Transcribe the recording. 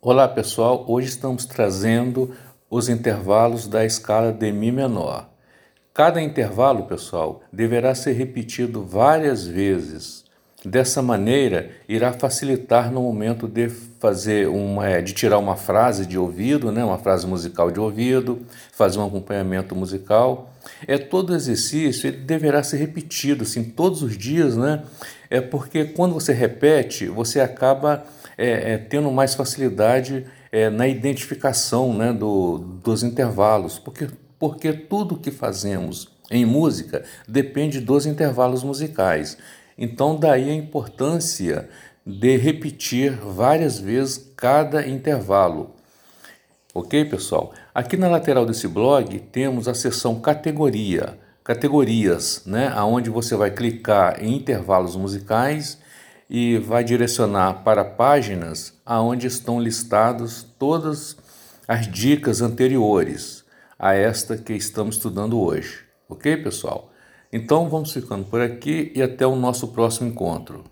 Olá pessoal, hoje estamos trazendo os intervalos da escala de Mi menor. Cada intervalo, pessoal, deverá ser repetido várias vezes. Dessa maneira, irá facilitar no momento de de tirar uma frase de ouvido, né, uma frase musical de ouvido, fazer um acompanhamento musical. Todo exercício ele deverá ser repetido, assim, todos os dias, né? Porque quando você repete, você acaba tendo mais facilidade na identificação, né, dos intervalos, porque tudo que fazemos em música depende dos intervalos musicais. Então, daí a importância de repetir várias vezes cada intervalo. Ok, pessoal? Aqui na lateral desse blog temos a seção categorias, né? Onde você vai clicar em intervalos musicais e vai direcionar para páginas aonde estão listados todas as dicas anteriores a esta que estamos estudando hoje. Ok, pessoal? Então vamos ficando por aqui e até o nosso próximo encontro.